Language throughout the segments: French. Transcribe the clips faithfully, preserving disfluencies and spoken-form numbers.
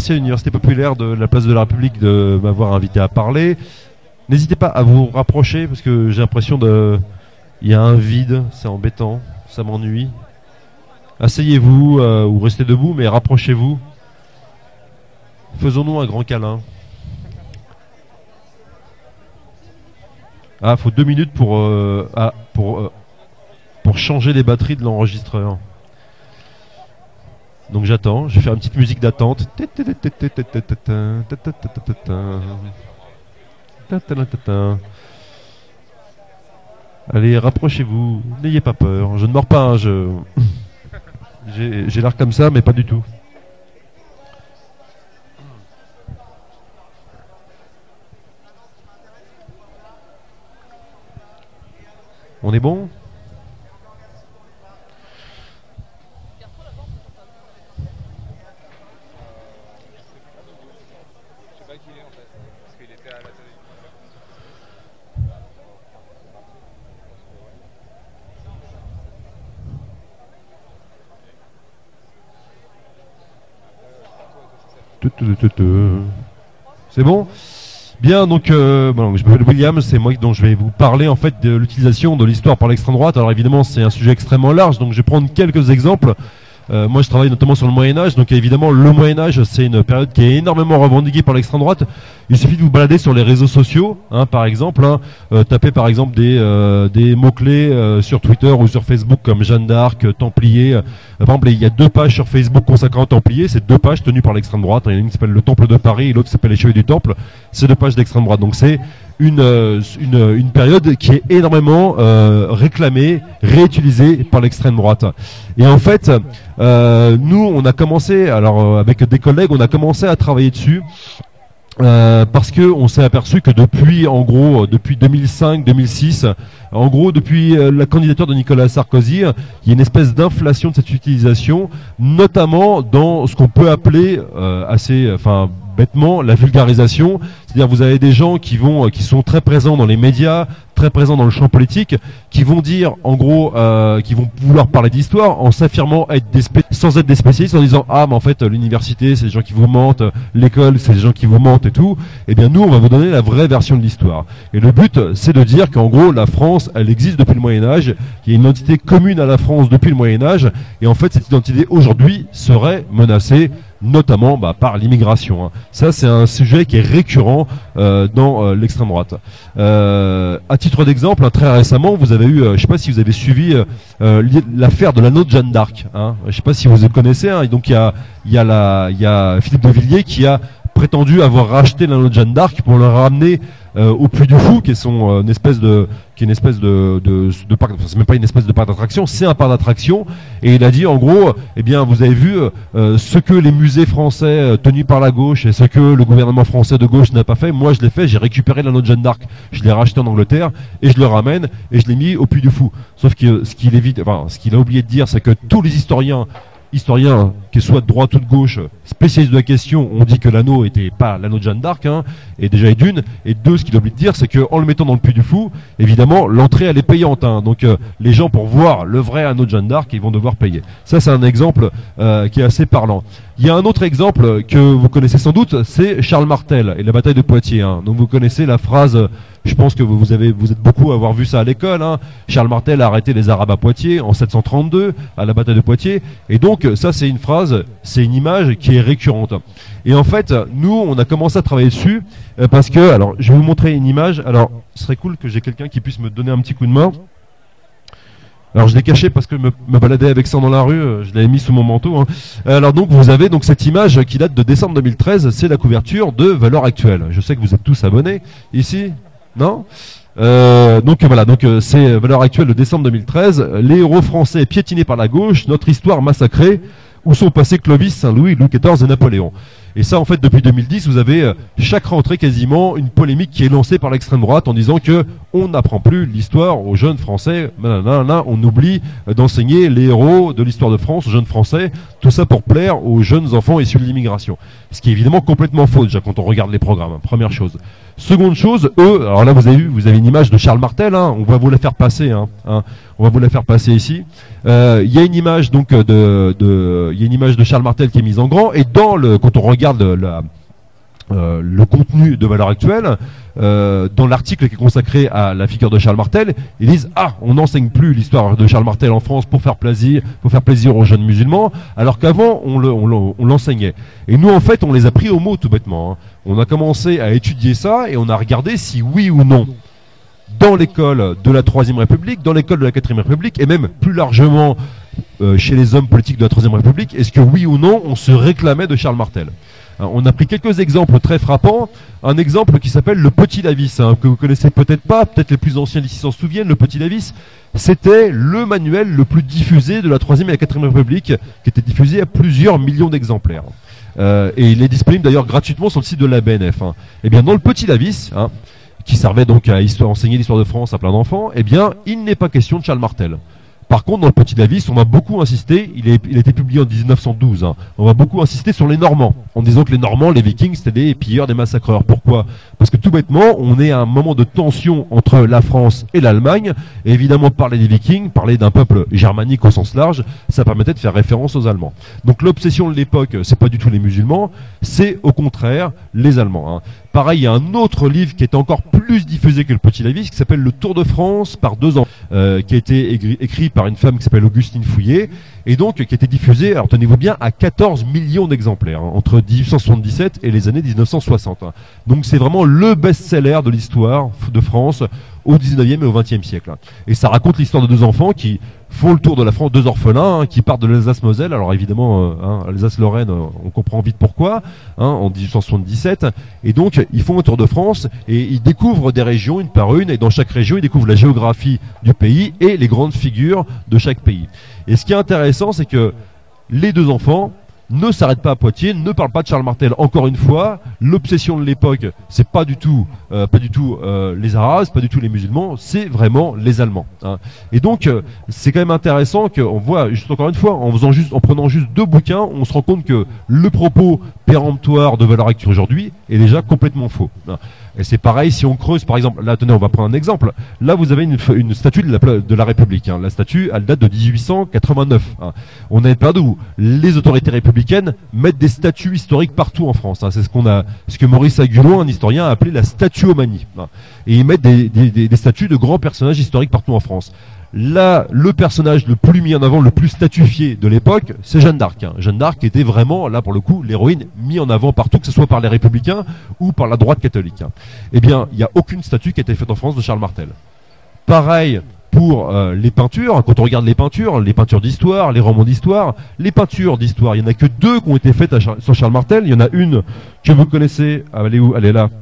merci à l'Université populaire de la place de la République de m'avoir invité à parler. N'hésitez pas à vous rapprocher parce que j'ai l'impression de... Il y a un vide, c'est embêtant, ça m'ennuie. Asseyez-vous euh, ou restez debout, mais rapprochez-vous. Faisons-nous un grand câlin. Ah, faut deux minutes pour euh, ah, pour euh, pour changer les batteries de l'enregistreur. Donc j'attends, je vais faire une petite musique d'attente. Allez, rapprochez-vous, n'ayez pas peur. Je ne mords pas, hein, je j'ai j'ai l'air comme ça, mais pas du tout. On est bon ? C'est bon ? Bien, donc, euh, bon, je m'appelle William, c'est moi dont je vais vous parler en fait de l'utilisation de l'histoire par l'extrême droite. Alors évidemment, c'est un sujet extrêmement large, donc je vais prendre quelques exemples. Euh, moi, je travaille notamment sur le Moyen-Âge, donc évidemment, le Moyen-Âge, c'est une période qui est énormément revendiquée par l'extrême droite. Il suffit de vous balader sur les réseaux sociaux, hein, par exemple, hein, euh, tapez par exemple des, euh, des mots-clés euh, sur Twitter ou sur Facebook comme Jeanne d'Arc, euh, Templier. Euh, par exemple, il y a deux pages sur Facebook consacrées aux Templiers, c'est deux pages tenues par l'extrême droite. Il y en a une qui s'appelle le Temple de Paris et l'autre qui s'appelle les Chevaliers du Temple. C'est deux pages d'extrême droite. Donc c'est une, euh, une, une période qui est énormément euh, réclamée, réutilisée par l'extrême droite. Et en fait, euh, nous, on a commencé, alors euh, avec des collègues, on a commencé à travailler dessus. Euh, parce que on s'est aperçu que depuis, en gros, depuis deux mille cinq, deux mille six, en gros, depuis euh, la candidature de Nicolas Sarkozy, il y a une espèce d'inflation de cette utilisation, notamment dans ce qu'on peut appeler euh, assez, enfin, bêtement, la vulgarisation. C'est-à-dire, vous avez des gens qui vont, qui sont très présents dans les médias, très présents dans le champ politique, qui vont dire, en gros, euh, qui vont vouloir parler d'histoire en s'affirmant être des spé- sans être des spécialistes, en disant ah, mais en fait, l'université, c'est des gens qui vous mentent, l'école, c'est des gens qui vous mentent et tout. Eh bien, nous, on va vous donner la vraie version de l'histoire. Et le but, c'est de dire qu'en gros, la France, elle existe depuis le Moyen-Âge, qu'il y a une identité commune à la France depuis le Moyen-Âge, et en fait, cette identité aujourd'hui serait menacée, notamment bah, par l'immigration. Hein. Ça, c'est un sujet qui est récurrent euh, dans euh, l'extrême droite. Euh, à titre d'exemple, hein, très récemment, vous avez eu, euh, je ne sais pas si vous avez suivi euh, l'affaire de l'anneau de Jeanne d'Arc. Hein. Je ne sais pas si vous le connaissez. Hein. Et donc, il y a, y, a la, y a Philippe de Villiers qui a prétendu avoir racheté l'anneau de Jeanne d'Arc pour le ramener euh, au Puy du Fou, qui est son euh, une espèce de qui est une espèce de de, de parc, enfin, c'est même pas une espèce de parc d'attraction, c'est un parc d'attraction. Et il a dit en gros, eh bien vous avez vu euh, ce que les musées français euh, tenus par la gauche et ce que le gouvernement français de gauche n'a pas fait, moi je l'ai fait, j'ai récupéré l'anneau de Jeanne d'Arc, je l'ai racheté en Angleterre et je le ramène et je l'ai mis au Puy du Fou. Sauf que ce qu'il évite, enfin ce qu'il a oublié de dire, c'est que tous les historiens historiens, qu'ils soient de droite ou de gauche, spécialistes de la question, ont dit que l'anneau était pas l'anneau de Jeanne d'Arc, hein, et déjà et d'une, et deux, ce qu'il oublie de dire, c'est qu'en le mettant dans le Puy du Fou, évidemment, l'entrée elle est payante, hein, donc euh, les gens pour voir le vrai anneau de Jeanne d'Arc, ils vont devoir payer. Ça, c'est un exemple euh, qui est assez parlant. Il y a un autre exemple que vous connaissez sans doute, c'est Charles Martel et la bataille de Poitiers. Hein. Donc vous connaissez la phrase, je pense que vous avez, vous êtes beaucoup à avoir vu ça à l'école. Hein. Charles Martel a arrêté les Arabes à Poitiers en sept cent trente-deux à la bataille de Poitiers. Et donc ça c'est une phrase, c'est une image qui est récurrente. Et en fait, nous on a commencé à travailler dessus euh, parce que, alors je vais vous montrer une image. Alors ce serait cool que j'ai quelqu'un qui puisse me donner un petit coup de main. Alors je l'ai caché parce que me, me balader avec ça dans la rue, je l'avais mis sous mon manteau. Hein. Alors donc vous avez donc cette image qui date de décembre deux mille treize, c'est la couverture de Valeurs Actuelles. Je sais que vous êtes tous abonnés ici, non ? Euh, donc voilà, donc euh, c'est Valeurs Actuelles de décembre deux mille treize. Les héros français piétinés par la gauche, notre histoire massacrée. Où sont passés Clovis, Saint-Louis, Louis quatorze et Napoléon. Et ça, en fait, depuis deux mille dix, vous avez euh, chaque rentrée quasiment une polémique qui est lancée par l'extrême droite en disant que on n'apprend plus l'histoire aux jeunes Français. Nanana, on oublie euh, d'enseigner les héros de l'histoire de France aux jeunes Français. Tout ça pour plaire aux jeunes enfants issus de l'immigration. Ce qui est évidemment complètement faux déjà quand on regarde les programmes. Hein, première chose. Seconde chose, eux, alors là vous avez vu, vous avez une image de Charles Martel. Hein, on va vous la faire passer. Hein, hein. On va vous la faire passer ici. Il euh, y a une image donc de, de, il y a une image de Charles Martel qui est mise en grand. Et dans le, quand on regarde la, euh, le contenu de Valeurs Actuelles, euh, dans l'article qui est consacré à la figure de Charles Martel, ils disent ah, on n'enseigne plus l'histoire de Charles Martel en France pour faire plaisir, pour faire plaisir aux jeunes musulmans, alors qu'avant on le, on l'enseignait. Et nous en fait, on les a pris au mot tout bêtement. Hein. On a commencé à étudier ça et on a regardé si oui ou non, dans l'école de la Troisième République, dans l'école de la Quatrième République, et même plus largement euh, chez les hommes politiques de la Troisième République, est-ce que oui ou non on se réclamait de Charles Martel? Hein, on a pris quelques exemples très frappants. Un exemple qui s'appelle le Petit Lavis, hein, que vous connaissez peut-être pas, peut-être les plus anciens ici s'en souviennent. Le Petit Lavis, c'était le manuel le plus diffusé de la Troisième et la Quatrième République, qui était diffusé à plusieurs millions d'exemplaires. Euh, et il est disponible d'ailleurs gratuitement sur le site de l'A B N F. Hein. Et bien dans le Petit Lavis, hein, qui servait donc à histoire, enseigner l'histoire de France à plein d'enfants, eh bien, il n'est pas question de Charles Martel. Par contre, dans le Petit Lavis, on va beaucoup insister, il, est, il a été publié en dix-neuf cent douze, hein, on va beaucoup insister sur les Normands, en disant que les Normands, les Vikings, c'était des pilleurs, des massacreurs. Pourquoi? Parce que tout bêtement, on est à un moment de tension entre la France et l'Allemagne, et évidemment, parler des Vikings, parler d'un peuple germanique au sens large, ça permettait de faire référence aux Allemands. Donc l'obsession de l'époque, c'est pas du tout les musulmans, c'est au contraire les Allemands. Hein. Pareil, il y a un autre livre qui est encore plus diffusé que le Petit Lavis, qui s'appelle Le Tour de France par deux ans, euh, qui a été écrit, écrit par une femme qui s'appelle Augustine Fouillet, et donc qui a été diffusé, alors tenez-vous bien, à quatorze millions d'exemplaires, hein, entre dix-huit cent soixante-dix-sept et les années dix-neuf cent soixante. Hein. Donc c'est vraiment le best-seller de l'histoire de France au dix-neuvième et au vingtième siècle. Hein. Et ça raconte l'histoire de deux enfants qui font le tour de la France, deux orphelins, hein, qui partent de l'Alsace-Moselle. Alors évidemment, euh, hein, Alsace-Lorraine, euh, on comprend vite pourquoi, hein, en dix-huit cent soixante-dix-sept. Et donc, ils font un tour de France et ils découvrent des régions une par une. Et dans chaque région, ils découvrent la géographie du pays et les grandes figures de chaque pays. Et ce qui est intéressant, c'est que les deux enfants ne s'arrête pas à Poitiers, ne parle pas de Charles Martel. Encore une fois, l'obsession de l'époque, c'est pas du tout, euh, pas du tout euh, les Arabes, pas du tout les musulmans, c'est vraiment les Allemands. Hein. Et donc, euh, c'est quand même intéressant qu'on voit, juste encore une fois, en faisant juste, en prenant juste deux bouquins, on se rend compte que le propos péremptoire de Valeurs Actuelles aujourd'hui est déjà complètement faux. Hein. Et c'est pareil si on creuse, par exemple, là, tenez, on va prendre un exemple. Là, vous avez une, une statue de la, de la République. Hein. La statue, elle date de dix-huit cent quatre-vingt-neuf. Hein. On a une période où les autorités républicaines mettent des statues historiques partout en France. Hein. C'est ce qu'on a, ce que Maurice Agulon, un historien, a appelé la statuomanie. Hein. Et ils mettent des, des, des, des statues de grands personnages historiques partout en France. Là, le personnage le plus mis en avant, le plus statufié de l'époque, c'est Jeanne d'Arc. Hein. Jeanne d'Arc était vraiment, là pour le coup, l'héroïne mise en avant partout, que ce soit par les républicains ou par la droite catholique. Hein. Eh bien, il n'y a aucune statue qui a été faite en France de Charles Martel. Pareil pour euh, les peintures, quand on regarde les peintures, les peintures d'histoire, les romans d'histoire, les peintures d'histoire, il n'y en a que deux qui ont été faites à Char sur Charles Martel. Il y en a une que vous connaissez, elle est où? Elle est là.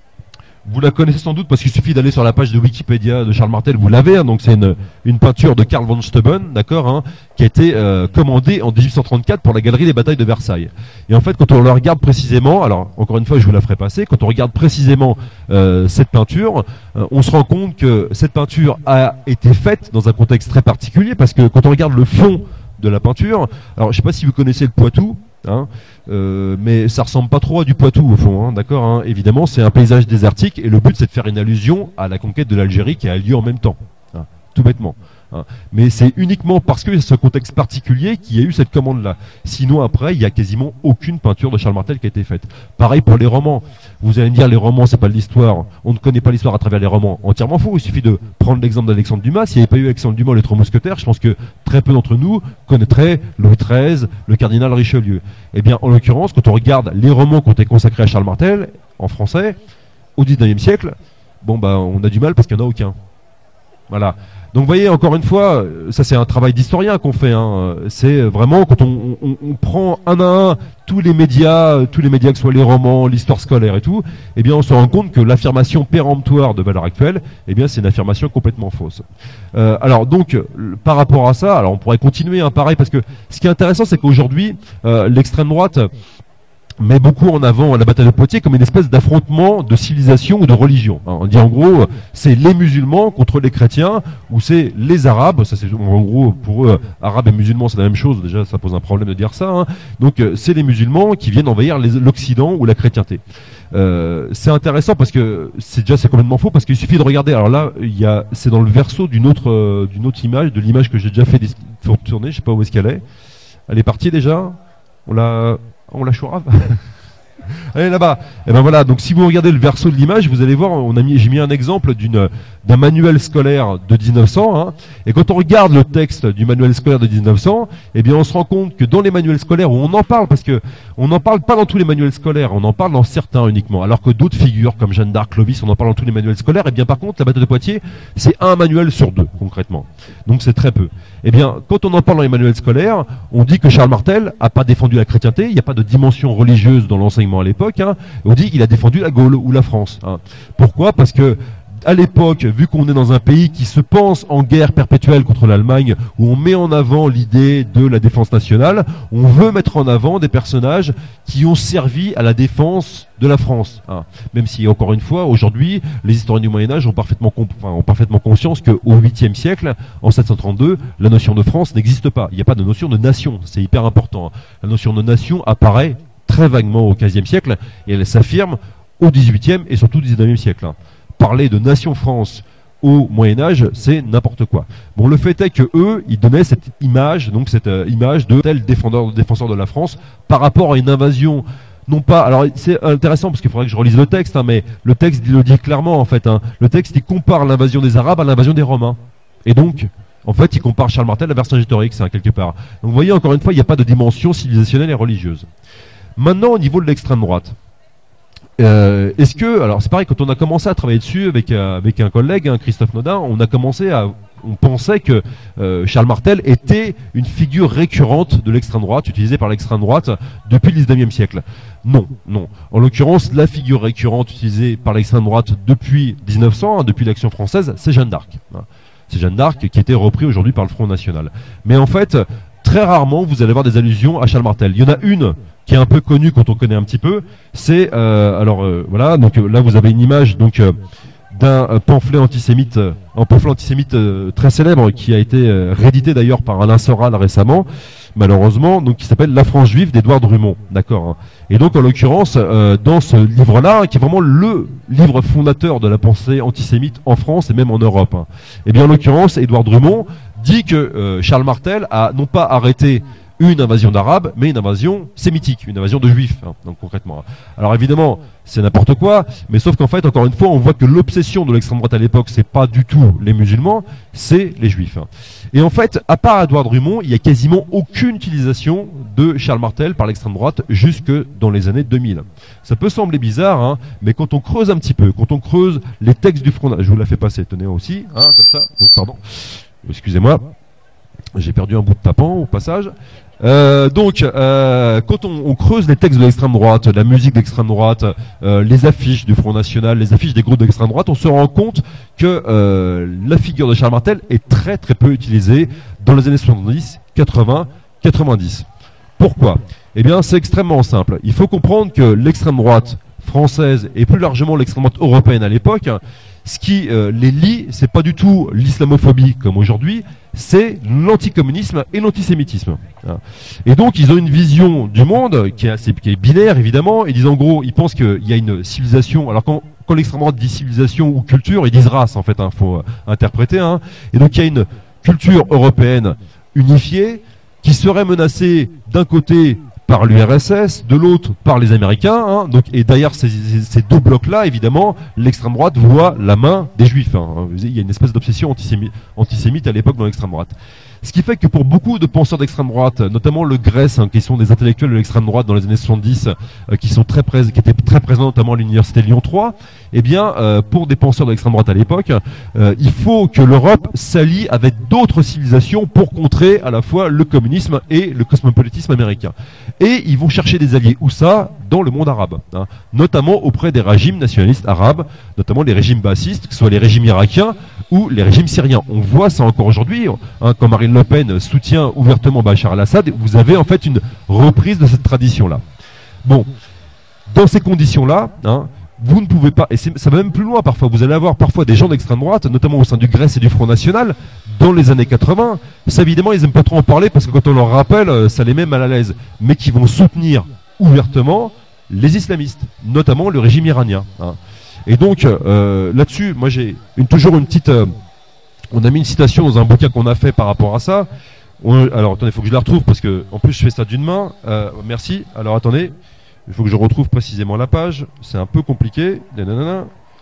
Vous la connaissez sans doute parce qu'il suffit d'aller sur la page de Wikipédia de Charles Martel, vous l'avez, hein, donc c'est une, une peinture de Karl von Steuben, d'accord, hein, qui a été euh, commandée en dix-huit cent trente-quatre pour la galerie des batailles de Versailles. Et en fait, quand on le regarde précisément, alors encore une fois, je vous la ferai passer, quand on regarde précisément euh, cette peinture, euh, on se rend compte que cette peinture a été faite dans un contexte très particulier, parce que quand on regarde le fond de la peinture, alors je sais pas si vous connaissez le Poitou, Hein, euh, mais ça ressemble pas trop à du Poitou au fond, hein, d'accord, hein, évidemment c'est un paysage désertique et le but c'est de faire une allusion à la conquête de l'Algérie qui a lieu en même temps, hein, tout bêtement. Hein. Mais c'est uniquement parce que ce contexte particulier qu'il y a eu cette commande-là. Sinon après, il y a quasiment aucune peinture de Charles Martel qui a été faite. Pareil pour les romans. Vous allez me dire, les romans, c'est pas de l'histoire. On ne connaît pas l'histoire à travers les romans. Entièrement faux. Il suffit de prendre l'exemple d'Alexandre Dumas. S'il n'y avait pas eu Alexandre Dumas, les Trois Mousquetaires, je pense que très peu d'entre nous connaîtraient Louis treize, le cardinal Richelieu. Eh bien, en l'occurrence, quand on regarde les romans qui ont été consacrés à Charles Martel, en français, au dix-neuvième siècle, bon bah, on a du mal parce qu'il n'y en a aucun. Voilà. Donc vous voyez, encore une fois, ça c'est un travail d'historien qu'on fait. Hein. C'est vraiment quand on, on, on prend un à un tous les médias, tous les médias que ce soit les romans, l'histoire scolaire et tout, eh bien on se rend compte que l'affirmation péremptoire de Valeurs Actuelles, eh bien c'est une affirmation complètement fausse. Euh, alors donc, par rapport à ça, alors on pourrait continuer, hein, pareil, parce que ce qui est intéressant, c'est qu'aujourd'hui, euh, l'extrême droite met beaucoup en avant la bataille de Poitiers comme une espèce d'affrontement de civilisation ou de religion. On dit en gros, c'est les musulmans contre les chrétiens, ou c'est les arabes, ça c'est en gros pour eux, arabes et musulmans c'est la même chose, déjà ça pose un problème de dire ça, hein. Donc c'est les musulmans qui viennent envahir l'Occident ou la chrétienté. Euh, c'est intéressant parce que c'est déjà c'est complètement faux parce qu'il suffit de regarder. Alors là, il y a, c'est dans le verso d'une autre, euh, d'une autre image, de l'image que j'ai déjà fait tourner, je sais pas où est-ce qu'elle est. Elle est partie déjà. On l'a, on la chourave. Allez là-bas. Et ben voilà. Donc si vous regardez le verso de l'image, vous allez voir, on a mis, j'ai mis un exemple d'une d'un manuel scolaire de mille neuf cents. Hein, et quand on regarde le texte du manuel scolaire de mille neuf cents, eh bien on se rend compte que dans les manuels scolaires où on en parle, parce que on n'en parle pas dans tous les manuels scolaires, on en parle dans certains uniquement. Alors que d'autres figures comme Jeanne d'Arc, Clovis, on en parle dans tous les manuels scolaires. Et bien par contre, la bataille de Poitiers, c'est un manuel sur deux concrètement. Donc c'est très peu. Eh bien, quand on en parle dans les manuels scolaires, on dit que Charles Martel a pas défendu la chrétienté, il n'y a pas de dimension religieuse dans l'enseignement à l'époque, hein. On dit qu'il a défendu la Gaule ou la France. Hein. Pourquoi? Parce que à l'époque, vu qu'on est dans un pays qui se pense en guerre perpétuelle contre l'Allemagne, où on met en avant l'idée de la défense nationale, on veut mettre en avant des personnages qui ont servi à la défense de la France. Hein. Même si, encore une fois, aujourd'hui, les historiens du Moyen-Âge ont parfaitement, enfin, ont parfaitement conscience qu'au huitième siècle, en sept cent trente-deux, la notion de France n'existe pas. Il n'y a pas de notion de nation. C'est hyper important. Hein. La notion de nation apparaît très vaguement au quinzième siècle et elle s'affirme au dix-huitième et surtout au dix-neuvième siècle. Hein. Parler de nation France au Moyen-Âge, c'est n'importe quoi. Bon, le fait est que eux, ils donnaient cette image, donc cette euh, image de tel défenseur, défenseur de la France par rapport à une invasion. Non pas, alors c'est intéressant parce qu'il faudrait que je relise le texte, hein, mais le texte il le dit clairement en fait. Hein. Le texte il compare l'invasion des Arabes à l'invasion des Romains. Et donc, en fait, il compare Charles Martel à Vercingétorix, hein, quelque part. Donc vous voyez, encore une fois, il n'y a pas de dimension civilisationnelle et religieuse. Maintenant, au niveau de l'extrême droite. Euh, est-ce que, alors c'est pareil, quand on a commencé à travailler dessus avec, euh, avec un collègue, hein, Christophe Nodin, on a commencé à, on pensait que euh, Charles Martel était une figure récurrente de l'extrême droite, utilisée par l'extrême droite depuis le dix-neuvième siècle. Non, non. En l'occurrence, la figure récurrente utilisée par l'extrême droite depuis mille neuf cents, hein, depuis l'Action française, c'est Jeanne d'Arc. Hein. C'est Jeanne d'Arc qui était repris aujourd'hui par le Front National. Mais en fait, très rarement, vous allez avoir des allusions à Charles Martel. Il y en a une qui est un peu connue quand on connaît un petit peu. C'est euh, alors euh, voilà. Donc euh, là, vous avez une image donc euh, d'un euh, pamphlet antisémite, euh, un pamphlet antisémite euh, très célèbre qui a été euh, réédité d'ailleurs par Alain Soral récemment, malheureusement, donc qui s'appelle La France juive d'Édouard Drummond. D'accord. Hein. Et donc en l'occurrence, euh, dans ce livre-là, hein, qui est vraiment le livre fondateur de la pensée antisémite en France et même en Europe. Hein, et bien en l'occurrence, Édouard Drummond dit que euh, Charles Martel a non pas arrêté une invasion d'Arabes, mais une invasion sémitique, une invasion de Juifs, hein, donc concrètement. Alors évidemment, c'est n'importe quoi, mais sauf qu'en fait, encore une fois, on voit que l'obsession de l'extrême droite à l'époque, c'est pas du tout les musulmans, c'est les Juifs. Hein. Et en fait, à part Édouard Drummond, il y a quasiment aucune utilisation de Charles Martel par l'extrême droite jusque dans les années deux mille. Ça peut sembler bizarre, hein, mais quand on creuse un petit peu, quand on creuse les textes du Front, je vous la fais passer, tenez aussi, hein, comme ça. Donc, pardon, excusez-moi, j'ai perdu un bout de tapant au passage. Euh, donc, euh, quand on, on creuse les textes de l'extrême droite, la musique d'extrême droite, euh, les affiches du Front National, les affiches des groupes d'extrême droite, on se rend compte que euh, la figure de Charles Martel est très très peu utilisée dans les années soixante-dix, quatre-vingts, quatre-vingt-dix. Pourquoi? Eh bien, c'est extrêmement simple. Il faut comprendre que l'extrême droite française et plus largement l'extrême droite européenne à l'époque, ce qui euh, les lie, c'est pas du tout l'islamophobie comme aujourd'hui, c'est l'anticommunisme et l'antisémitisme. Et donc ils ont une vision du monde qui est, assez, qui est binaire évidemment. Ils disent en gros, ils pensent qu'il y a une civilisation. Alors quand, quand l'extrême droite dit civilisation ou culture, ils disent race en fait. Hein, faut euh, interpréter. Hein. Et donc il y a une culture européenne unifiée qui serait menacée d'un côté par l'U R S S, de l'autre par les Américains. Hein, donc, et derrière ces, ces, ces deux blocs-là, évidemment, l'extrême droite voit la main des Juifs. Hein. Il y a une espèce d'obsession antisémite, antisémite à l'époque dans l'extrême droite. Ce qui fait que pour beaucoup de penseurs d'extrême droite, notamment le Grèce, hein, qui sont des intellectuels de l'extrême droite dans les années soixante-dix, euh, qui sont très prés qui étaient très présents notamment à l'université Lyon trois, eh bien, euh, pour des penseurs de l'extrême droite à l'époque, euh, il faut que l'Europe s'allie avec d'autres civilisations pour contrer à la fois le communisme et le cosmopolitisme américain. Et ils vont chercher des alliés. Où ça? Dans le monde arabe, hein, notamment auprès des régimes nationalistes arabes, notamment les régimes bassistes, que ce soit les régimes irakiens ou les régimes syriens. On voit ça encore aujourd'hui, hein, quand Marine Le Pen soutient ouvertement Bachar al-Assad, vous avez en fait une reprise de cette tradition-là. Bon, dans ces conditions-là, hein, vous ne pouvez pas, et ça va même plus loin parfois, vous allez avoir parfois des gens d'extrême droite, notamment au sein du Grèce et du Front National, dans les années quatre-vingts, ça évidemment ils aiment pas trop en parler parce que quand on leur rappelle, ça les met mal à l'aise, mais qui vont soutenir ouvertement les islamistes, notamment le régime iranien. Hein. Et donc euh, là-dessus, moi j'ai une, toujours une petite, euh, on a mis une citation dans un bouquin qu'on a fait par rapport à ça. On, alors attendez, il faut que je la retrouve parce que en plus je fais ça d'une main. Euh, merci. Alors attendez. Il faut que je retrouve précisément la page. C'est un peu compliqué. Nanana.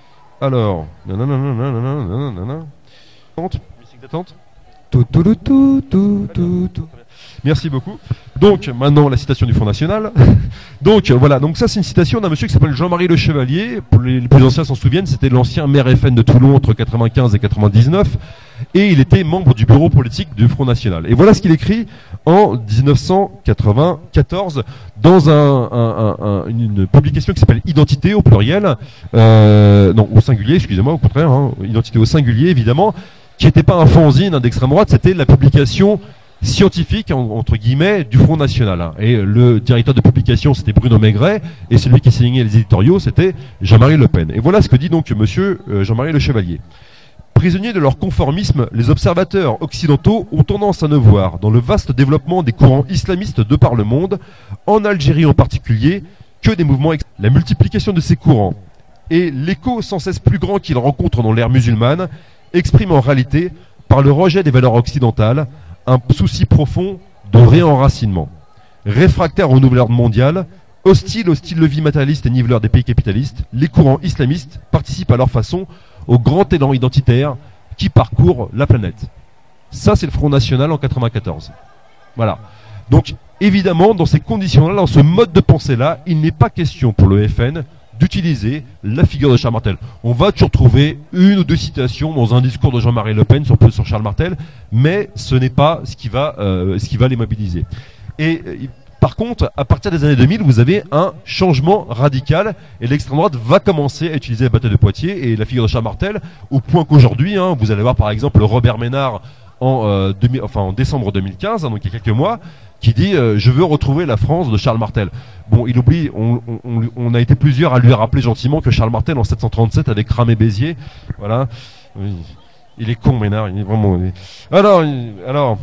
Alors. Nanana, nanana, nanana. Musique d'attente. Tout, tout, tout, tout, tout, tout, tout. Merci beaucoup. Donc, maintenant, la citation du Front National. Donc, voilà. Donc, ça, c'est une citation d'un monsieur qui s'appelle Jean-Marie Le Chevalier. Pour les, les plus anciens s'en souviennent, c'était l'ancien maire F N de Toulon entre quatre-vingt-quinze et quatre-vingt-dix-neuf. Et il était membre du bureau politique du Front National. Et voilà ce qu'il écrit en dix-neuf cent quatre-vingt-quatorze dans un, un, un, une publication qui s'appelle Identité au pluriel. Euh, non, au singulier, excusez-moi, au contraire. Hein, Identité au singulier, évidemment. Qui n'était pas un fanzine hein, d'extrême droite, c'était la publication scientifique entre guillemets du Front National. Hein. Et le directeur de publication c'était Bruno Maigret et celui qui signait les éditoriaux c'était Jean-Marie Le Pen. Et voilà ce que dit donc monsieur euh, Jean-Marie Le Chevalier. Prisonniers de leur conformisme, les observateurs occidentaux ont tendance à ne voir dans le vaste développement des courants islamistes de par le monde, en Algérie en particulier, que des mouvements. Ex- la multiplication de ces courants et l'écho sans cesse plus grand qu'ils rencontrent dans l'ère musulmane expriment en réalité, par le rejet des valeurs occidentales, un souci profond de réenracinement. Réfractaires au nouvel ordre mondial, hostiles au style de vie matérialiste et niveleur des pays capitalistes, les courants islamistes participent à leur façon au grand élan identitaire qui parcourt la planète. Ça, c'est le Front National en quatre-vingt-quatorze. Voilà. Donc, évidemment, dans ces conditions-là, dans ce mode de pensée-là, il n'est pas question pour le F N d'utiliser la figure de Charles Martel. On va toujours trouver une ou deux citations dans un discours de Jean-Marie Le Pen sur, sur Charles Martel, mais ce n'est pas ce qui va, euh, ce qui va les mobiliser. Et euh, par contre, à partir des années deux mille, vous avez un changement radical et l'extrême droite va commencer à utiliser la bataille de Poitiers et la figure de Charles Martel, au point qu'aujourd'hui, hein, vous allez voir par exemple Robert Ménard en, euh, demi, enfin, en décembre deux mille quinze, hein, donc il y a quelques mois, qui dit euh, je veux retrouver la France de Charles Martel. Bon, il oublie, on, on, on a été plusieurs à lui rappeler gentiment que Charles Martel en sept cent trente-sept avait cramé Béziers. Voilà. Oui. Il est con, Ménard, il est vraiment. Alors, alors,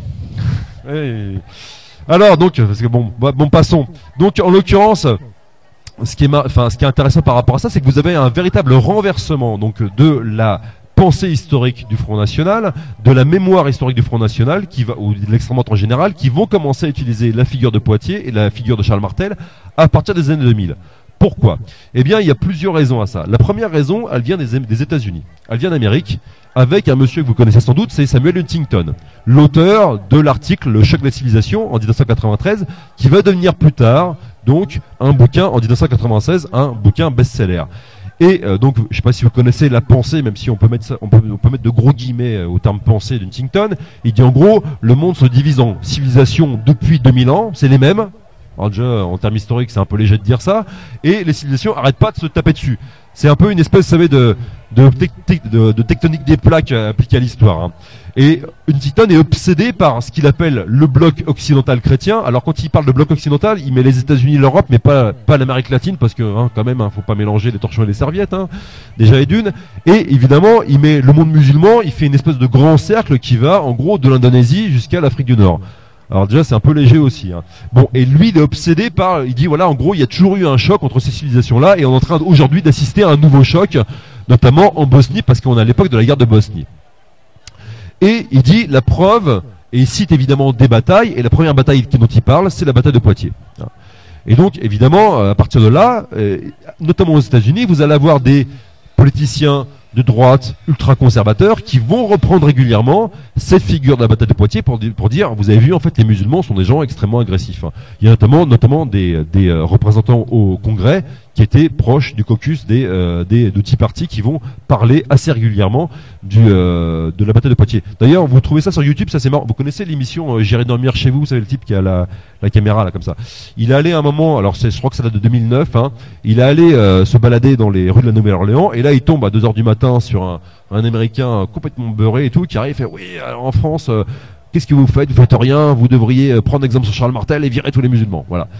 oui. alors donc, parce que bon, bon, passons. Donc, en l'occurrence, ce qui est, enfin, ce qui est intéressant par rapport à ça, c'est que vous avez un véritable renversement donc de la pensée historique du Front National, de la mémoire historique du Front National, qui va, ou de l'extrême droite en général, qui vont commencer à utiliser la figure de Poitiers et la figure de Charles Martel à partir des années deux mille. Pourquoi ? Eh bien, il y a plusieurs raisons à ça. La première raison, elle vient des, des États-Unis. Elle vient d'Amérique, avec un monsieur que vous connaissez sans doute, c'est Samuel Huntington, l'auteur de l'article Le choc des civilisations en dix-neuf cent quatre-vingt-treize, qui va devenir plus tard, donc, un bouquin en dix-neuf cent quatre-vingt-seize, un bouquin best-seller. Et euh, donc, je ne sais pas si vous connaissez la pensée, même si on peut mettre, ça, on peut, on peut mettre de gros guillemets euh, au terme pensée d'Huntington. Il dit en gros, le monde se divise en civilisations depuis deux mille ans, c'est les mêmes. Alors déjà, en termes historiques, c'est un peu léger de dire ça. Et les civilisations n'arrêtent pas de se taper dessus. C'est un peu une espèce, vous savez, de, de, de, de tectonique des plaques appliquée à l'histoire. Hein. Et Huntington est obsédé par ce qu'il appelle le bloc occidental chrétien. Alors quand il parle de bloc occidental, il met les États-Unis et l'Europe, mais pas, pas l'Amérique latine, parce que hein, quand même, hein, faut pas mélanger les torchons et les serviettes, hein, déjà et d'une. Et évidemment, il met le monde musulman, il fait une espèce de grand cercle qui va, en gros, de l'Indonésie jusqu'à l'Afrique du Nord. Alors déjà, c'est un peu léger aussi. Hein. Bon, et lui, il est obsédé par... Il dit, voilà, en gros, il y a toujours eu un choc entre ces civilisations-là, et on est en train aujourd'hui d'assister à un nouveau choc, notamment en Bosnie, parce qu'on est à l'époque de la guerre de Bosnie. Et il dit, la preuve, et il cite évidemment des batailles, et la première bataille dont il parle, c'est la bataille de Poitiers. Et donc, évidemment, à partir de là, euh, notamment aux États-Unis, vous allez avoir des politiciens de droite ultra-conservateurs qui vont reprendre régulièrement cette figure de la bataille de Poitiers pour, pour dire, vous avez vu, en fait, les musulmans sont des gens extrêmement agressifs. Il y a notamment, notamment des, des euh, représentants au Congrès qui étaient proches du caucus des, euh, des, de Tea Party qui vont parler assez régulièrement du, euh, de la bataille de Poitiers. D'ailleurs, vous trouvez ça sur YouTube, ça c'est marrant. Vous connaissez l'émission euh, J'irai dormir chez vous, vous savez le type qui a la, la caméra là comme ça. Il est allé à un moment, alors c'est, je crois que ça date de deux mille neuf, hein, il est allé euh, se balader dans les rues de la Nouvelle-Orléans et là il tombe à deux heures du matin sur un, un Américain complètement beurré et tout qui arrive et fait oui, alors en France, euh, qu'est-ce que vous faites ? Vous faites rien, vous devriez prendre exemple sur Charles Martel et virer tous les musulmans. Voilà.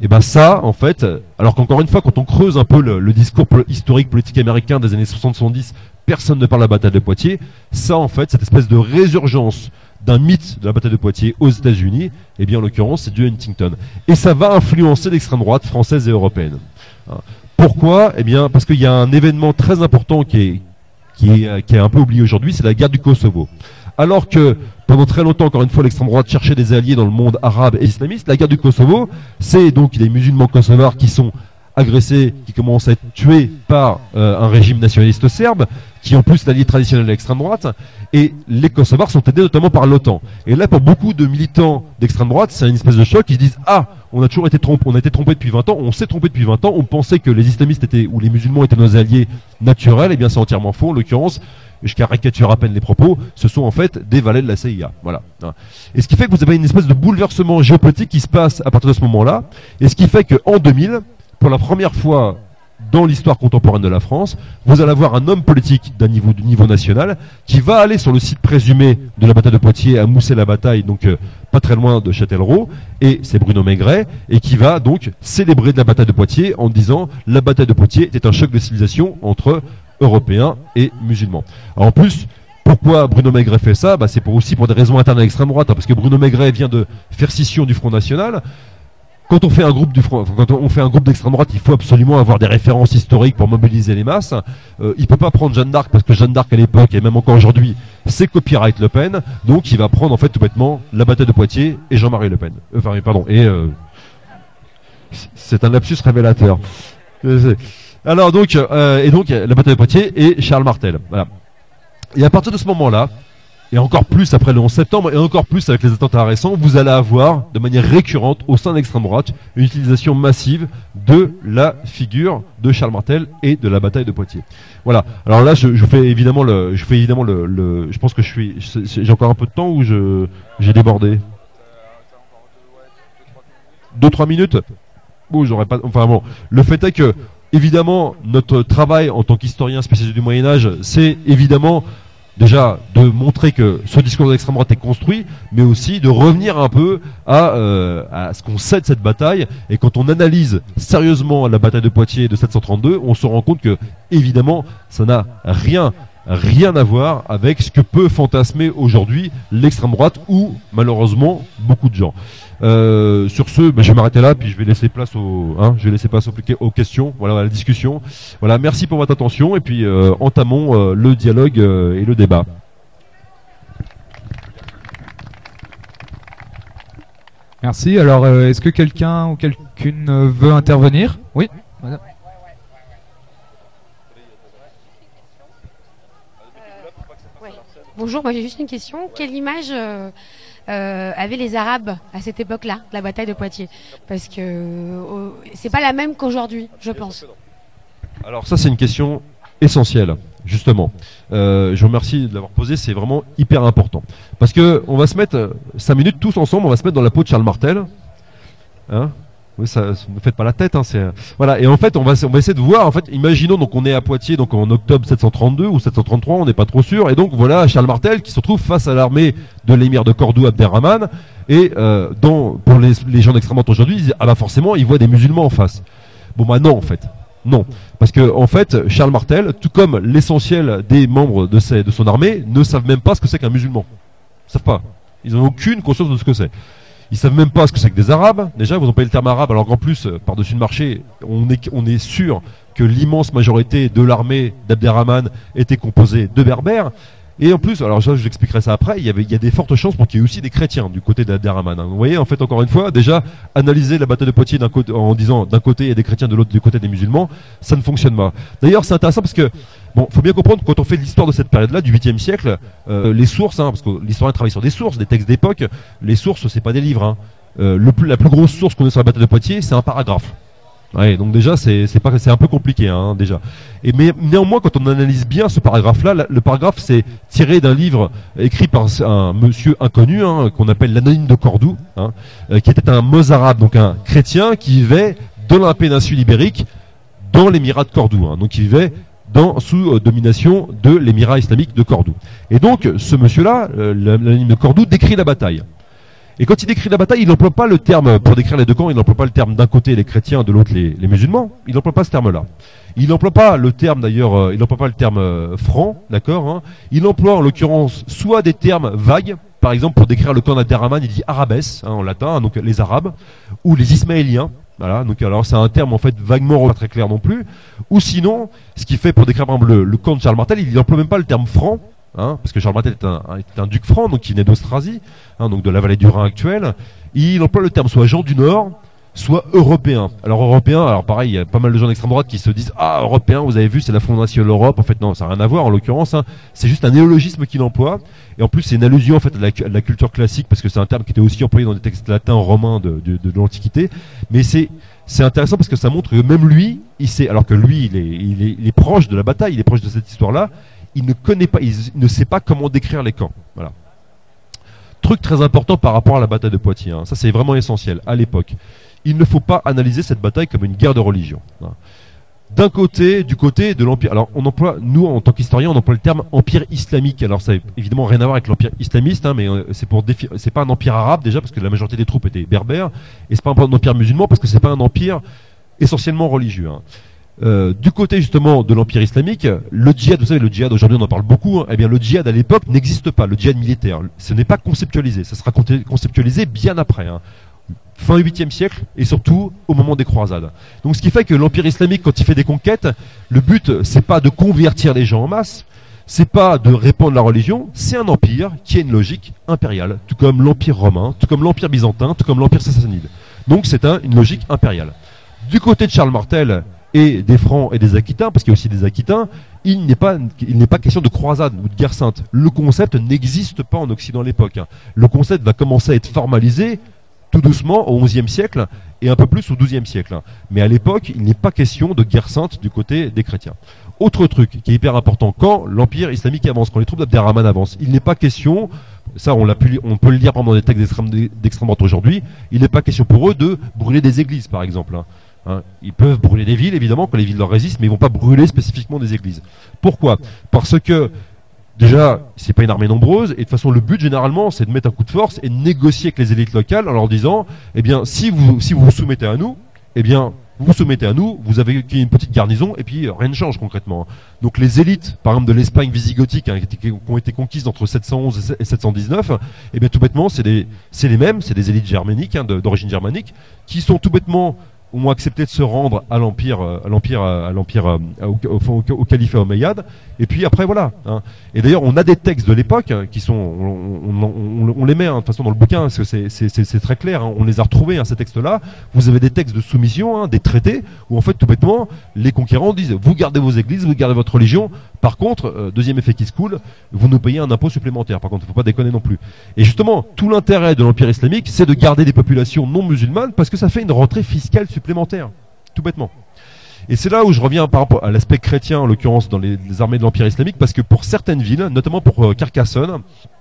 Et ben ça, en fait, alors qu'encore une fois, quand on creuse un peu le, le discours pol- historique politique américain des années soixante soixante-dix, personne ne parle de la bataille de Poitiers. Ça, en fait, cette espèce de résurgence d'un mythe de la bataille de Poitiers aux États-Unis, eh bien, en l'occurrence, c'est du Huntington. Et ça va influencer l'extrême droite française et européenne. Pourquoi? Eh bien, parce qu'il y a un événement très important qui est, qui est, qui est un peu oublié aujourd'hui, c'est la guerre du Kosovo. Alors que pendant très longtemps, encore une fois, l'extrême droite cherchait des alliés dans le monde arabe et islamiste, la guerre du Kosovo, c'est donc les musulmans kosovars qui sont agressés, qui commencent à être tués par euh, un régime nationaliste serbe, qui en plus est l'allié traditionnel de l'extrême droite, et les Kosovars sont aidés notamment par l'OTAN. Et là, pour beaucoup de militants d'extrême droite, c'est une espèce de choc, ils se disent « Ah, on a toujours été trompé, on a été trompé depuis vingt ans, on s'est trompé depuis vingt ans, on pensait que les islamistes étaient, ou les musulmans étaient nos alliés naturels, et bien c'est entièrement faux, en l'occurrence, je caricature à peine les propos, ce sont en fait des valets de la C I A. Voilà. Et ce qui fait que vous avez une espèce de bouleversement géopolitique qui se passe à partir de ce moment-là, et ce qui fait qu'en deux mille, pour la première fois dans l'histoire contemporaine de la France, vous allez avoir un homme politique d'un niveau, du niveau national qui va aller sur le site présumé de la bataille de Poitiers à Moussay-la-Bataille, donc euh, pas très loin de Châtellerault, et c'est Bruno Maigret, et qui va donc célébrer de la bataille de Poitiers en disant la bataille de Poitiers était un choc de civilisation entre Européens et musulmans. Alors en plus, pourquoi Bruno Maigret fait ça? Bah, c'est pour aussi pour des raisons internes à l'extrême droite, hein, parce que Bruno Maigret vient de faire scission du Front National. Quand on fait un groupe du front, quand on fait un groupe d'extrême droite, il faut absolument avoir des références historiques pour mobiliser les masses. Euh, il peut pas prendre Jeanne d'Arc parce que Jeanne d'Arc à l'époque et même encore aujourd'hui, c'est copyright Le Pen. Donc il va prendre en fait tout bêtement la bataille de Poitiers et Jean-Marie Le Pen. Euh, enfin pardon. Et euh, c'est un lapsus révélateur. Alors donc euh, et donc la bataille de Poitiers et Charles Martel. Voilà. Et à partir de ce moment-là, et encore plus après le onze septembre, et encore plus avec les attentats récents, vous allez avoir de manière récurrente au sein de l'extrême droite une utilisation massive de la figure de Charles Martel et de la bataille de Poitiers. Voilà. Alors là, je, je fais évidemment le, je fais évidemment le, le je pense que je suis, j'ai encore un peu de temps ou je, j'ai débordé. Deux trois minutes. Bon, j'aurais pas. Enfin bon, le fait est que évidemment notre travail en tant qu'historien spécialisé du Moyen Âge, c'est évidemment déjà de montrer que ce discours de l'extrême droite est construit, mais aussi de revenir un peu à, euh, à ce qu'on sait de cette bataille. Et quand on analyse sérieusement la bataille de Poitiers de sept cent trente-deux, on se rend compte que, évidemment, ça n'a rien, rien à voir avec ce que peut fantasmer aujourd'hui l'extrême droite ou, malheureusement, beaucoup de gens. Euh, sur ce, ben, je vais m'arrêter là, puis je vais laisser place aux, hein, je vais laisser place aux, aux questions, voilà, à la discussion. Voilà, merci pour votre attention, et puis euh, entamons euh, le dialogue euh, et le débat. Merci. Alors, euh, est-ce que quelqu'un ou quelqu'une euh, veut intervenir? Oui, madame. Ouais. Bonjour, moi j'ai juste une question. Quelle image euh, euh, avaient les Arabes à cette époque-là, de la bataille de Poitiers? Parce que euh, c'est pas la même qu'aujourd'hui, je pense. Alors ça, c'est une question essentielle, justement. Euh, je vous remercie de l'avoir posée, c'est vraiment hyper important. Parce que on va se mettre cinq minutes tous ensemble, on va se mettre dans la peau de Charles Martel. Hein? Oui, ça, ne faites pas la tête, hein, c'est voilà. Et en fait, on va, on va essayer de voir. En fait, imaginons donc on est à Poitiers, donc en octobre sept cent trente-deux ou sept cent trente-trois, on n'est pas trop sûr. Et donc voilà, Charles Martel qui se retrouve face à l'armée de l'émir de Cordoue, Abderrahmane. Et euh, dans, pour les, les gens d'extrême droite aujourd'hui, ils disent ah bah forcément, ils voient des musulmans en face. Bon bah non, en fait, non, parce que en fait, Charles Martel, tout comme l'essentiel des membres de, ses, de son armée, ne savent même pas ce que c'est qu'un musulman. Ils savent pas. Ils n'ont aucune conscience de ce que c'est. Ils savent même pas ce que c'est que des Arabes. Déjà, vous employez le terme arabe, alors qu'en plus, par-dessus le marché, on est, on est sûr que l'immense majorité de l'armée d'Abderrahmane était composée de Berbères. Et en plus, alors ça, je vous expliquerai ça après, il y avait, il y a des fortes chances pour qu'il y ait aussi des chrétiens du côté d'Abderrahmane. Hein. Vous voyez, en fait, encore une fois, déjà, analyser la bataille de Poitiers d'un côté, en disant d'un côté il y a des chrétiens, de l'autre du côté des musulmans, ça ne fonctionne pas. D'ailleurs, c'est intéressant parce que, bon, faut bien comprendre, quand on fait l'histoire de cette période-là, du huitième siècle, euh, les sources, hein, parce que l'historien travaille sur des sources, des textes d'époque, les sources, c'est pas des livres. Hein. Euh, le plus, la plus grosse source qu'on ait sur la bataille de Poitiers, c'est un paragraphe. Ouais, donc déjà c'est c'est pas c'est un peu compliqué hein, déjà. Et mais néanmoins quand on analyse bien ce paragraphe-là, le paragraphe c'est tiré d'un livre écrit par un monsieur inconnu hein, qu'on appelle l'anonyme de Cordoue, hein, euh, qui était un mozarabe, donc un chrétien qui vivait dans la péninsule ibérique, dans l'émirat de Cordoue, hein, donc qui vivait dans, sous euh, domination de l'émirat islamique de Cordoue. Et donc ce monsieur-là, euh, l'anonyme de Cordoue, décrit la bataille. Et quand il décrit la bataille, il n'emploie pas le terme, pour décrire les deux camps, il n'emploie pas le terme d'un côté les chrétiens, de l'autre les, les musulmans. Il n'emploie pas ce terme-là. Il n'emploie pas le terme d'ailleurs, euh, il n'emploie pas le terme euh, franc, d'accord hein. Il emploie en l'occurrence soit des termes vagues, par exemple pour décrire le camp d'Abderrahman, il dit Arabes hein, en latin, hein, donc les Arabes, ou les Ismaéliens. Voilà, donc alors c'est un terme en fait vaguement pas très clair non plus. Ou sinon, ce qui fait pour décrire par exemple le, le camp de Charles Martel, il n'emploie même pas le terme franc. Hein, parce que Charles Martel est un, est un duc franc, donc qui naît d'Austrasie, hein, donc de la vallée du Rhin actuelle. Il emploie le terme soit gens du Nord, soit européens. Alors européens, alors pareil, il y a pas mal de gens d'extrême droite qui se disent ah européens, vous avez vu, c'est la fondation de l'Europe. En fait non, ça n'a rien à voir en l'occurrence. Hein, c'est juste un néologisme qu'il emploie. Et en plus c'est une allusion en fait à la, à la culture classique parce que c'est un terme qui était aussi employé dans des textes latins romains de, de, de, de l'Antiquité. Mais c'est c'est intéressant parce que ça montre que même lui, il sait, alors que lui, il est, il est, il est proche de la bataille, il est proche de cette histoire-là. Il ne connaît pas, il ne sait pas comment décrire les camps. Voilà. Truc très important par rapport à la bataille de Poitiers. Hein. Ça, c'est vraiment essentiel à l'époque. Il ne faut pas analyser cette bataille comme une guerre de religion. Hein. D'un côté, du côté de l'empire. Alors, on emploie, nous, en tant qu'historiens, on emploie le terme empire islamique. Alors, ça n'a évidemment rien à voir avec l'empire islamiste, hein, mais euh, c'est pour défi- c'est pas un empire arabe déjà parce que la majorité des troupes étaient berbères, et c'est pas un empire musulman parce que c'est pas un empire essentiellement religieux. Hein. Euh, du côté justement de l'empire islamique, le djihad, vous savez, le djihad aujourd'hui on en parle beaucoup, hein, eh bien le djihad à l'époque n'existe pas, le djihad militaire, ce n'est pas conceptualisé, ça sera conceptualisé bien après, hein, fin huitième siècle et surtout au moment des croisades. Donc ce qui fait que l'empire islamique quand il fait des conquêtes, le but c'est pas de convertir les gens en masse, c'est pas de répandre la religion, c'est un empire qui a une logique impériale, tout comme l'empire romain, tout comme l'empire byzantin, tout comme l'empire sassanide. Donc c'est un, une logique impériale. Du côté de Charles Martel et des Francs et des Aquitains, parce qu'il y a aussi des Aquitains, il n'est pas, il n'est pas question de croisade ou de guerre sainte. Le concept n'existe pas en Occident à l'époque. Hein. Le concept va commencer à être formalisé tout doucement au onzième siècle et un peu plus au douzième siècle. Hein. Mais à l'époque, il n'est pas question de guerre sainte du côté des chrétiens. Autre truc qui est hyper important, quand l'empire islamique avance, quand les troupes d'Abderrahman avancent, il n'est pas question, ça on, l'a pu, on peut le lire pendant des textes d'extrême, d'extrême droite aujourd'hui, il n'est pas question pour eux de brûler des églises par exemple. Hein. Hein, ils peuvent brûler des villes, évidemment, quand les villes leur résistent, mais ils vont pas brûler spécifiquement des églises. Pourquoi ? Parce que, déjà, c'est pas une armée nombreuse, et de toute façon, le but, généralement, c'est de mettre un coup de force et de négocier avec les élites locales en leur disant, eh bien, si vous, si vous vous soumettez à nous, eh bien, vous vous soumettez à nous, vous avez une petite garnison, et puis rien ne change concrètement. Donc les élites, par exemple de l'Espagne visigothique, hein, qui ont été conquises entre sept cent onze et sept cent dix-neuf, eh bien tout bêtement, c'est les, c'est les mêmes, c'est des élites germaniques, hein, d'origine germanique, qui sont tout bêtement ont accepté de se rendre à l'empire, à l'empire, à l'empire, au, au, au califat omeyyade. Et puis après voilà. Hein. Et d'ailleurs, on a des textes de l'époque hein, qui sont, on, on, on, on les met hein, de toute façon dans le bouquin parce que c'est, c'est, c'est, c'est très clair. Hein, on les a retrouvés hein, ces textes-là. Vous avez des textes de soumission, hein, des traités où en fait tout bêtement les conquérants disent vous gardez vos églises, vous gardez votre religion. Par contre, euh, deuxième effet qui se coule, vous nous payez un impôt supplémentaire. Par contre, il ne faut pas déconner non plus. Et justement, tout l'intérêt de l'empire islamique, c'est de garder des populations non musulmanes parce que ça fait une rentrée fiscale supplémentaire, tout bêtement. Et c'est là où je reviens par rapport à l'aspect chrétien, en l'occurrence dans les, les armées de l'empire islamique, parce que pour certaines villes, notamment pour euh, Carcassonne,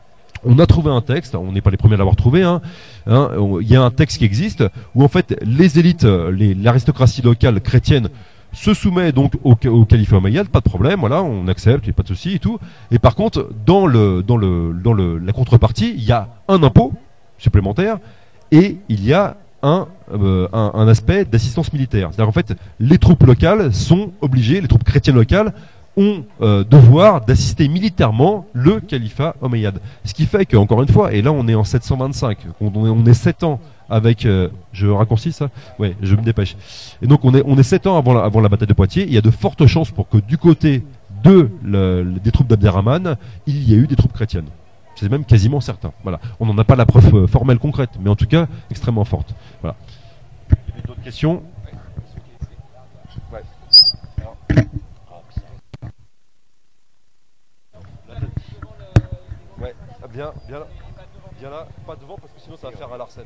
on a trouvé un texte, on n'est pas les premiers à l'avoir trouvé, hein, hein, il y a un texte qui existe où en fait les élites, les, l'aristocratie locale chrétienne se soumet donc au, au califat omeyyade, pas de problème, voilà, on accepte, il n'y a pas de souci et tout. Et par contre, dans le, dans le, dans le, la contrepartie, il y a un impôt supplémentaire et il y a un, euh, un, un aspect d'assistance militaire. C'est-à-dire en fait, les troupes locales sont obligées, les troupes chrétiennes locales ont euh, devoir d'assister militairement le califat omeyyade. Ce qui fait qu'encore une fois, et là on est en sept cent vingt-cinq, on est, on est sept ans avec, euh, je raccourcis ça, ouais, je me dépêche. Et donc on est on est sept ans avant la, avant la bataille de Poitiers. Il y a de fortes chances pour que du côté de le, des troupes d'Abderrahman, il y ait eu des troupes chrétiennes. C'est même quasiment certain. Voilà. On n'en a pas la preuve euh, formelle concrète, mais en tout cas extrêmement forte. Voilà. Il y avait d'autres questions. Ouais. Alors. Ouais. Bien, bien là, bien là, pas devant parce que sinon ça va faire à l'arsène.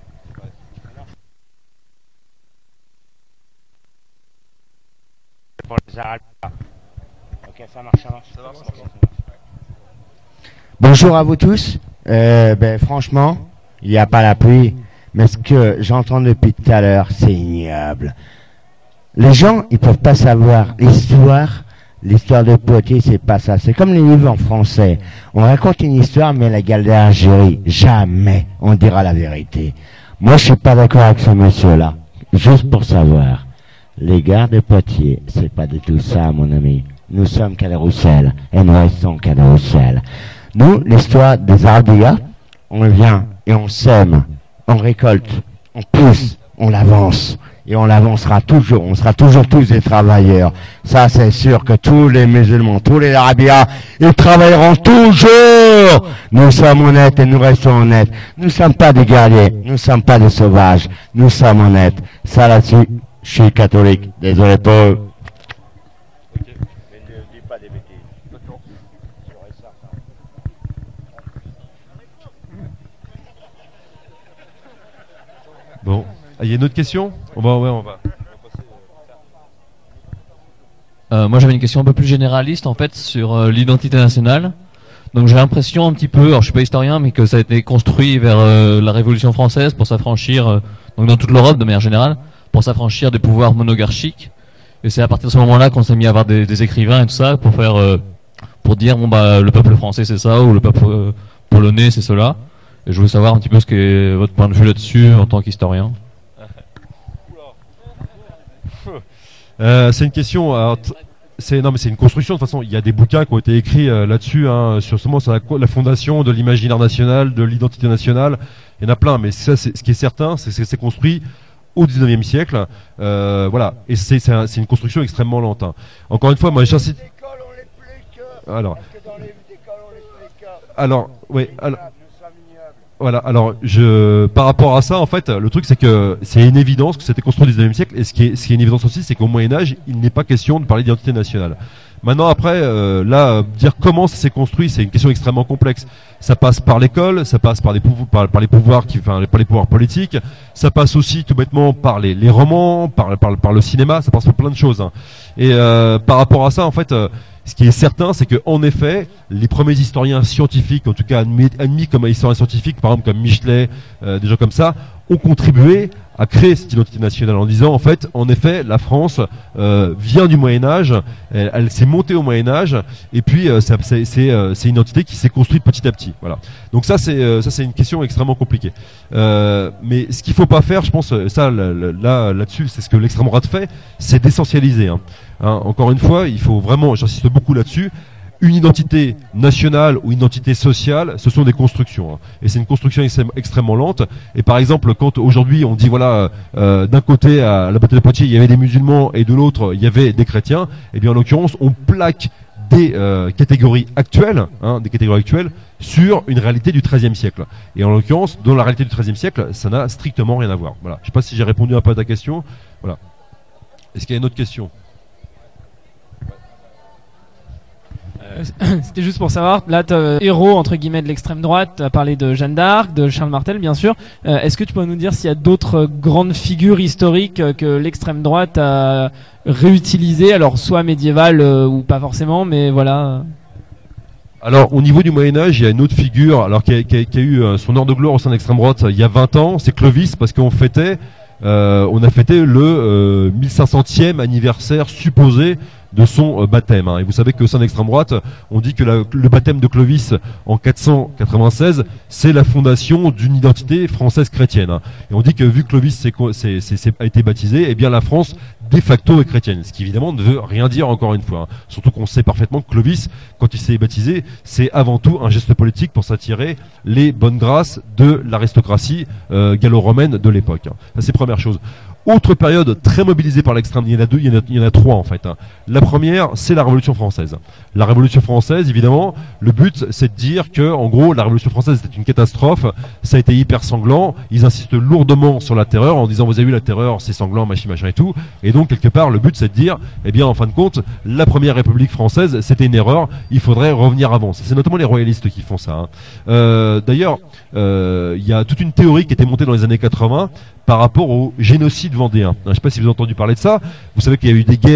Pour les Arabes. Ok, ça marche, ça marche. Ça marche, ça marche. Bonjour à vous tous. Euh, ben, franchement, il n'y a pas la pluie, mais ce que j'entends depuis tout à l'heure, c'est ignoble. Les gens, ils peuvent pas savoir l'histoire L'histoire de Poitiers, c'est pas ça. C'est comme les livres en français. On raconte une histoire, mais la guerre d'Algérie, jamais on dira la vérité. Moi, je suis pas d'accord avec ce monsieur-là. Juste pour savoir, les guerres de Poitiers, c'est pas du tout ça, mon ami. Nous sommes Cadet-Roussel, et nous restons Cadet-Roussel. Nous, l'histoire des Arabia, on vient et on sème, on récolte, on pousse, on l'avance. Et on l'avancera toujours, on sera toujours tous des travailleurs. Ça, c'est sûr que tous les musulmans, tous les Arabiens, ils travailleront toujours. Nous sommes honnêtes et nous restons honnêtes. Nous ne sommes pas des guerriers, nous ne sommes pas des sauvages, nous sommes honnêtes. Ça là-dessus, je suis catholique. Désolé pour eux. Okay. Mais ne dis pas des bêtises. D'accord. Bon. Il y a une autre question? On va, ouais, on va. Euh, moi j'avais une question un peu plus généraliste en fait sur euh, l'identité nationale. Donc j'ai l'impression un petit peu, alors je suis pas historien, mais que ça a été construit vers euh, la Révolution française pour s'affranchir, euh, donc dans toute l'Europe de manière générale, pour s'affranchir des pouvoirs monogarchiques. Et c'est à partir de ce moment-là qu'on s'est mis à avoir des, des écrivains et tout ça pour faire, euh, pour dire bon bah le peuple français c'est ça ou le peuple euh, polonais c'est cela. Et je voulais savoir un petit peu ce qu'est votre point de vue là-dessus en tant qu'historien. Euh, c'est une question. alors, t- C'est non mais c'est une construction de toute façon. Il y a des bouquins qui ont été écrits euh, là-dessus, hein, sur justement sur la, la fondation de l'imaginaire national, de l'identité nationale. Il y en a plein, mais ça, c'est, ce qui est certain, c'est que c'est construit au dix-neuvième siècle. Euh, voilà, et c'est, c'est, un, c'est une construction extrêmement lente. Hein. Encore une fois, moi j'incite. Alors. Alors, oui. Alors. Voilà, alors je par rapport à ça, en fait, le truc c'est que c'est une évidence que c'était construit au dix-neuvième siècle, et ce qui est, ce qui est une évidence aussi, c'est qu'au Moyen-Âge, il n'est pas question de parler d'identité nationale. Maintenant, après, euh, là, euh, dire comment ça s'est construit, c'est une question extrêmement complexe. Ça passe par l'école, ça passe par, des pouvo- par, par les pouvoirs qui, enfin, par les pouvoirs politiques, ça passe aussi tout bêtement par les, les romans, par, par, par le cinéma, ça passe par plein de choses. Hein. Et euh, par rapport à ça, en fait, euh, ce qui est certain, c'est que en effet, les premiers historiens scientifiques, en tout cas admis, admis comme historiens scientifiques, par exemple comme Michelet, euh, des gens comme ça, ont contribué à créer cette identité nationale en disant en fait, en effet, la France euh, vient du Moyen Âge, elle, elle s'est montée au Moyen Âge, et puis euh, ça, c'est, c'est, euh, c'est une identité qui s'est construite petit à petit. Voilà. Donc ça, c'est euh, ça, c'est une question extrêmement compliquée. Euh, mais ce qu'il faut pas faire, je pense, ça là, là là-dessus, c'est ce que l'extrême droite fait, c'est d'essentialiser. Hein. Hein, encore une fois, il faut vraiment, j'insiste beaucoup là-dessus. Une identité nationale ou une identité sociale, ce sont des constructions. Hein. Et c'est une construction extrême, extrêmement lente. Et par exemple, quand aujourd'hui on dit, voilà, euh, d'un côté à la bataille de Poitiers, il y avait des musulmans et de l'autre, il y avait des chrétiens, et bien en l'occurrence, on plaque des euh, catégories actuelles, hein, des catégories actuelles, sur une réalité du treizième siècle. Et en l'occurrence, dans la réalité du treizième siècle, ça n'a strictement rien à voir. Voilà. Je ne sais pas si j'ai répondu un peu à ta question. Voilà. Est-ce qu'il y a une autre question ? C'était juste pour savoir, là, t'as héros entre guillemets de l'extrême droite, tu as parlé de Jeanne d'Arc, de Charles Martel bien sûr. Euh, est-ce que tu peux nous dire s'il y a d'autres grandes figures historiques que l'extrême droite a réutilisées, alors soit médiévales euh, ou pas forcément, mais voilà. Alors, au niveau du Moyen-Âge, il y a une autre figure, alors qui a, qui a, qui a eu euh, son heure de gloire au sein de l'extrême droite il y a vingt ans, c'est Clovis, parce qu'on fêtait, euh, on a fêté le euh, mille cinq centième anniversaire supposé de son euh, baptême. Hein. Et vous savez qu'au sein de l'extrême droite, on dit que la, le baptême de Clovis en quatre cent quatre-vingt-seize, c'est la fondation d'une identité française chrétienne. Hein. Et on dit que vu que Clovis c'est, c'est, c'est, c'est, a été baptisé, eh bien la France de facto est chrétienne. Ce qui évidemment ne veut rien dire encore une fois. Hein. Surtout qu'on sait parfaitement que Clovis, quand il s'est baptisé, c'est avant tout un geste politique pour s'attirer les bonnes grâces de l'aristocratie euh, gallo-romaine de l'époque. Hein. Ça c'est première chose. Autre période très mobilisée par l'extrême, il y en a deux, il y en a, il y en a trois en fait. Hein. La première, c'est la Révolution française. La Révolution française, évidemment, le but, c'est de dire que, en gros, la Révolution française était une catastrophe. Ça a été hyper sanglant. Ils insistent lourdement sur la terreur en disant, vous avez vu la terreur, c'est sanglant, machin, machin et tout. Et donc, quelque part, le but, c'est de dire, eh bien, en fin de compte, la première République française, c'était une erreur. Il faudrait revenir avant. C'est notamment les royalistes qui font ça. Hein. Euh, d'ailleurs, euh, il y a toute une théorie qui était montée dans les années quatre-vingts par rapport au génocide vendéen. Je ne sais pas si vous avez entendu parler de ça. Vous savez qu'il y a eu des guerres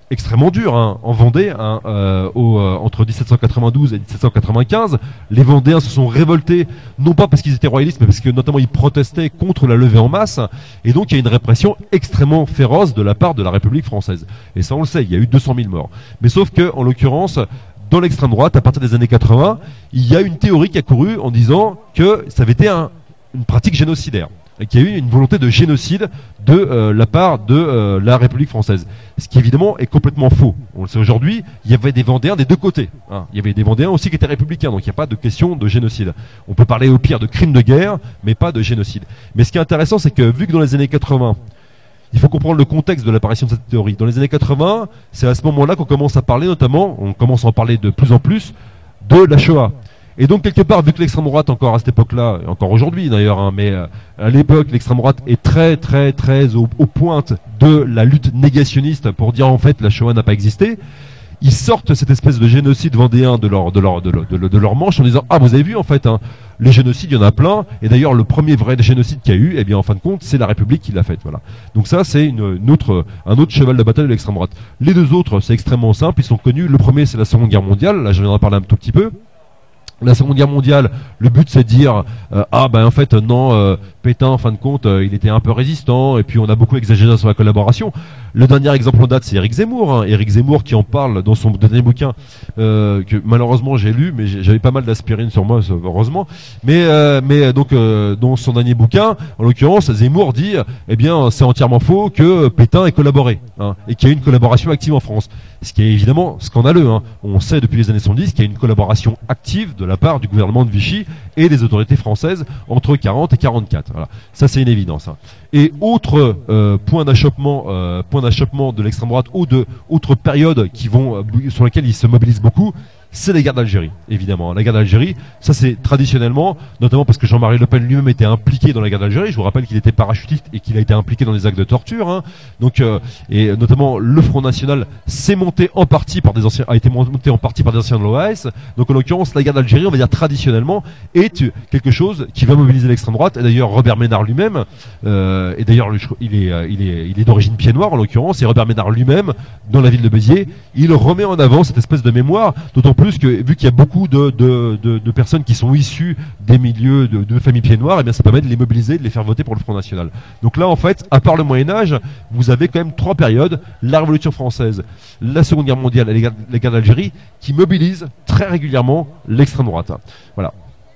extrêmement dur hein, en Vendée, hein, euh, au, euh, entre dix-sept cent quatre-vingt-douze et dix-sept cent quatre-vingt-quinze. Les Vendéens se sont révoltés, non pas parce qu'ils étaient royalistes, mais parce que notamment ils protestaient contre la levée en masse, et donc il y a une répression extrêmement féroce de la part de la République française. Et ça on le sait, il y a eu deux cent mille morts. Mais sauf que, en l'occurrence, dans l'extrême droite, à partir des années quatre-vingts, il y a une théorie qui a couru en disant que ça avait été un, une pratique génocidaire, et qu'il y a eu une volonté de génocide de euh, la part de euh, la République française. Ce qui évidemment est complètement faux. On le sait aujourd'hui, il y avait des Vendéens des deux côtés. Hein. Il y avait des Vendéens aussi qui étaient républicains, donc il n'y a pas de question de génocide. On peut parler au pire de crimes de guerre, mais pas de génocide. Mais ce qui est intéressant, c'est que vu que dans les années quatre-vingts, il faut comprendre le contexte de l'apparition de cette théorie. Dans les années quatre-vingts, c'est à ce moment-là qu'on commence à parler notamment, on commence à en parler de plus en plus, de la Shoah. Et donc quelque part, vu que l'extrême droite encore à cette époque-là, et encore aujourd'hui d'ailleurs, hein, mais euh, à l'époque l'extrême droite est très très très au, aux pointes de la lutte négationniste pour dire en fait la Shoah n'a pas existé, ils sortent cette espèce de génocide vendéen de leur de leur de leur, de leur, de leur manche en disant ah vous avez vu en fait hein, les génocides il y en a plein, et d'ailleurs le premier vrai génocide qu'il y a eu, eh bien en fin de compte c'est la République qui l'a fait, voilà. Donc ça c'est une, une autre un autre cheval de bataille de l'extrême droite. Les deux autres c'est extrêmement simple, ils sont connus. Le premier c'est la Seconde Guerre mondiale, là je viens d'en parler un tout petit peu. La Seconde Guerre mondiale, le but c'est de dire euh, ah ben en fait non, euh, Pétain en fin de compte euh, il était un peu résistant et puis on a beaucoup exagéré sur la collaboration. Le dernier exemple en date c'est Éric Zemmour, hein. Éric Zemmour qui en parle dans son dernier bouquin euh, que malheureusement j'ai lu, mais j'avais pas mal d'aspirine sur moi heureusement. Mais euh, mais donc euh, dans son dernier bouquin, en l'occurrence Zemmour dit eh bien c'est entièrement faux que Pétain ait collaboré hein, et qu'il y a eu une collaboration active en France. Ce qui est évidemment scandaleux. Hein. On sait depuis les années soixante-dix qu'il y a une collaboration active de la part du gouvernement de Vichy et des autorités françaises entre quarante et quarante-quatre. Voilà. Ça c'est une évidence. Hein. Et autre euh, point d'achoppement, euh, point d'achoppement de l'extrême droite ou de autres périodes qui vont euh, sur lesquelles ils se mobilisent beaucoup, c'est la guerre d'Algérie, évidemment. La guerre d'Algérie, ça c'est traditionnellement, notamment parce que Jean-Marie Le Pen lui-même était impliqué dans la guerre d'Algérie. Je vous rappelle qu'il était parachutiste et qu'il a été impliqué dans des actes de torture. Hein. Donc, euh, et notamment le Front National s'est monté en partie par des anciens, a été monté en partie par des anciens de l'O A S. Donc en l'occurrence, la guerre d'Algérie, on va dire traditionnellement, est quelque chose qui va mobiliser l'extrême droite. Et d'ailleurs, Robert Ménard lui-même, euh, et d'ailleurs il est, il est, il est d'origine pied noir en l'occurrence. Et Robert Ménard lui-même, dans la ville de Béziers, il remet en avant cette espèce de mémoire, d'autant plus que vu qu'il y a beaucoup de, de, de, de personnes qui sont issues des milieux de, de familles pieds noirs, et bien ça permet de les mobiliser, de les faire voter pour le Front National. Donc là en fait, à part le Moyen-Âge, vous avez quand même trois périodes, la Révolution française, la Seconde Guerre mondiale et la guerre d'Algérie, qui mobilisent très régulièrement l'extrême droite. Voilà.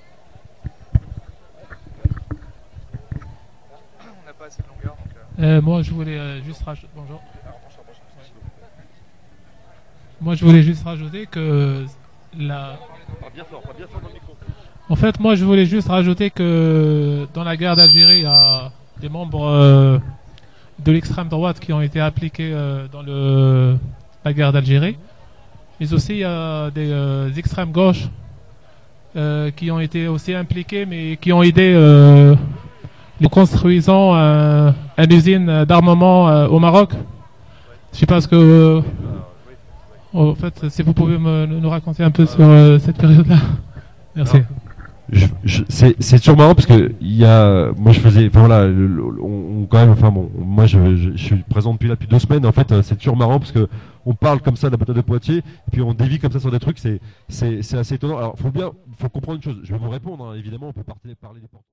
On n'a pas assez de longueur. Donc euh... Euh, moi je voulais euh, juste rajouter. Bonjour. Moi je voulais juste rajouter que La... En fait, moi, je voulais juste rajouter que dans la guerre d'Algérie, il y a des membres euh, de l'extrême droite qui ont été impliqués euh, dans le, la guerre d'Algérie. Mais aussi, il y a des euh, extrêmes gauches euh, qui ont été aussi impliqués, mais qui ont aidé euh, en construisant euh, une usine d'armement euh, au Maroc. Je sais pas ce que... Euh, En fait, si vous pouvez me, nous raconter un peu sur euh, cette période-là. Merci. Je, je, c'est, c'est toujours marrant parce que il y a, moi je faisais, enfin voilà, le, le, on, on, quand même, enfin bon, moi je, je, je suis présent depuis là depuis deux semaines. En fait, c'est toujours marrant parce que on parle comme ça de la bataille de Poitiers, et puis on dévie comme ça sur des trucs, c'est, c'est, c'est assez étonnant. Alors, faut bien, faut comprendre une chose. Je vais vous répondre, hein, évidemment, on peut parler, parler des portes.